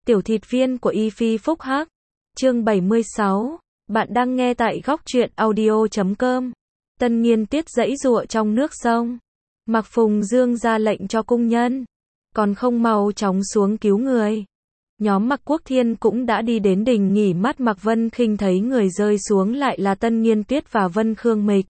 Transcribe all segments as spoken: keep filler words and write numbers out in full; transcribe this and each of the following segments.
Tiểu thịt viên của Y Phi Phúc Hắc. Chương bảy mươi sáu. Bạn đang nghe tại góc truyện audio chấm com. Tân Nghiên Tuyết giãy giụa trong nước sông. Mạc Phùng Dương ra lệnh cho cung nhân, còn không mau chóng xuống cứu người. Nhóm Mạc Quốc Thiên cũng đã đi đến đình nghỉ mát. Mạc Vân Khinh thấy người rơi xuống lại là Tân Nghiên Tuyết và Vân Khương Mịch.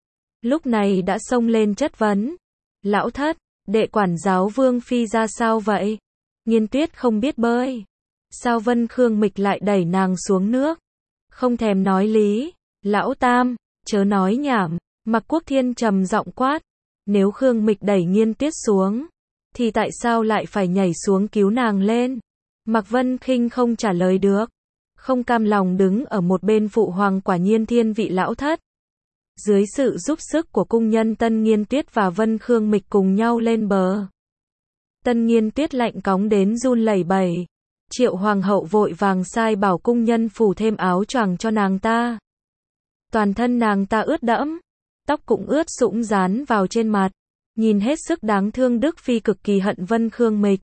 Lúc này đã xông lên chất vấn. Lão thất, đệ quản giáo Vương Phi ra sao vậy? Nghiên Tuyết không biết bơi. Sao Vân Khương Mịch lại đẩy nàng xuống nước? Không thèm nói lý. Lão tam, chớ nói nhảm. Mạc Quốc Thiên trầm giọng quát. Nếu Khương Mịch đẩy Nghiên Tuyết xuống, thì tại sao lại phải nhảy xuống cứu nàng lên? Mạc Vân Khinh không trả lời được. Không cam lòng đứng ở một bên phụ hoàng quả nhiên thiên vị lão thất. Dưới sự giúp sức của cung nhân, Tân Nghiên Tuyết và Vân Khương Mịch cùng nhau lên bờ. Tân Nghiên Tuyết lạnh cóng đến run lẩy bẩy. Triệu hoàng hậu vội vàng sai bảo cung nhân phủ thêm áo choàng cho nàng ta. Toàn thân nàng ta ướt đẫm, tóc cũng ướt sũng dán vào trên mặt, nhìn hết sức đáng thương. Đức Phi cực kỳ hận Vân Khương Mịch,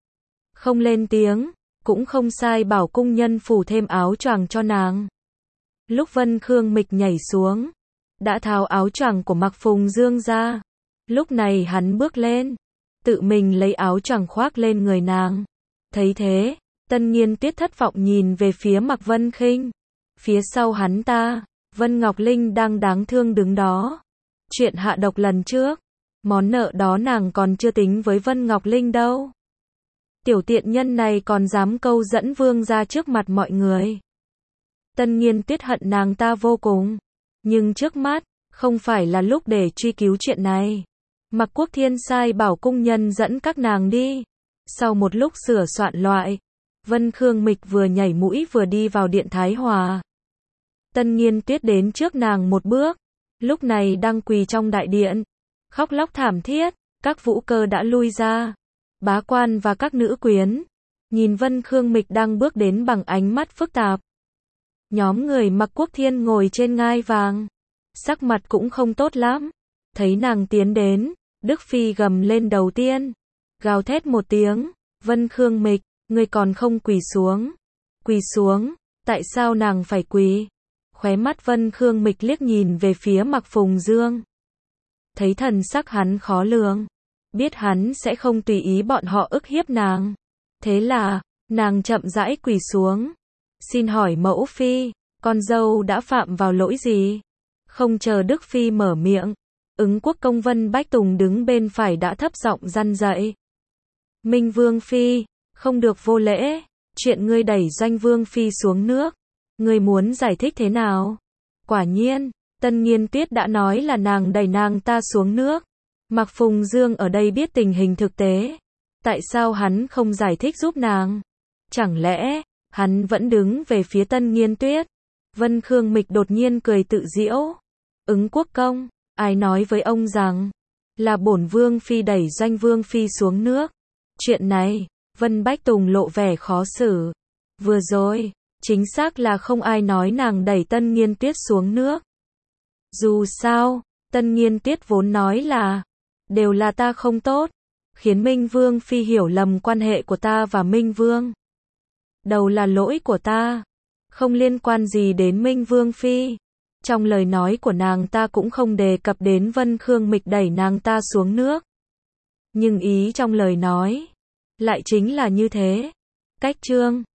không lên tiếng, cũng không sai bảo cung nhân phủ thêm áo choàng cho nàng. Lúc Vân Khương Mịch nhảy xuống, đã tháo áo choàng của Mạc Phùng Dương ra. Lúc này hắn bước lên, tự mình lấy áo choàng khoác lên người nàng. Thấy thế, Tân Nghiên Tuyết thất vọng nhìn về phía Mạc Vân Khinh. Phía sau hắn ta, Vân Ngọc Linh đang đáng thương đứng đó. Chuyện hạ độc lần trước, món nợ đó nàng còn chưa tính với Vân Ngọc Linh đâu. Tiểu tiện nhân này còn dám câu dẫn vương ra trước mặt mọi người. Tân Nghiên Tuyết hận nàng ta vô cùng. Nhưng trước mắt, không phải là lúc để truy cứu chuyện này. Mạc Quốc Thiên sai bảo cung nhân dẫn các nàng đi. Sau một lúc sửa soạn loại, Vân Khương Mịch vừa nhảy mũi vừa đi vào điện Thái Hòa. Tân Nghiên Tuyết đến trước nàng một bước, lúc này đang quỳ trong đại điện, khóc lóc thảm thiết. Các vũ cơ đã lui ra, bá quan và các nữ quyến nhìn Vân Khương Mịch đang bước đến bằng ánh mắt phức tạp. Nhóm người Mạc Quốc Thiên ngồi trên ngai vàng, sắc mặt cũng không tốt lắm. Thấy nàng tiến đến, Đức Phi gầm lên đầu tiên, gào thét một tiếng. Vân Khương Mịch, ngươi còn không quỳ xuống? Quỳ xuống? Tại sao nàng phải quỳ? Khóe mắt Vân Khương Mịch liếc nhìn về phía Mạc Phùng Dương. Thấy thần sắc hắn khó lường, biết hắn sẽ không tùy ý bọn họ ức hiếp nàng. Thế là, nàng chậm rãi quỳ xuống. Xin hỏi mẫu phi, con dâu đã phạm vào lỗi gì? Không chờ Đức Phi mở miệng, Ứng Quốc công Vân Bách Tùng đứng bên phải đã thấp giọng răn dạy. Minh Vương Phi, không được vô lễ. Chuyện ngươi đẩy Doanh Vương Phi xuống nước, ngươi muốn giải thích thế nào? Quả nhiên, Tân Nghiên Tuyết đã nói là nàng đẩy nàng ta xuống nước. Mạc Phùng Dương ở đây biết tình hình thực tế. Tại sao hắn không giải thích giúp nàng? Chẳng lẽ hắn vẫn đứng về phía Tân Nghiên Tuyết? Vân Khương Mịch đột nhiên cười tự giễu. Ứng Quốc công, ai nói với ông rằng là bổn Vương Phi đẩy Doanh Vương Phi xuống nước? Chuyện này, Vân Bách Tùng lộ vẻ khó xử. Vừa rồi, chính xác là không ai nói nàng đẩy Tân Nghiên Tuyết xuống nước. Dù sao, Tân Nghiên Tuyết vốn nói là đều là ta không tốt, khiến Minh Vương Phi hiểu lầm quan hệ của ta và Minh Vương. Đầu là lỗi của ta, không liên quan gì đến Minh Vương Phi. Trong lời nói của nàng ta cũng không đề cập đến Vân Khương Mịch đẩy nàng ta xuống nước. Nhưng ý trong lời nói lại chính là như thế. Cách chương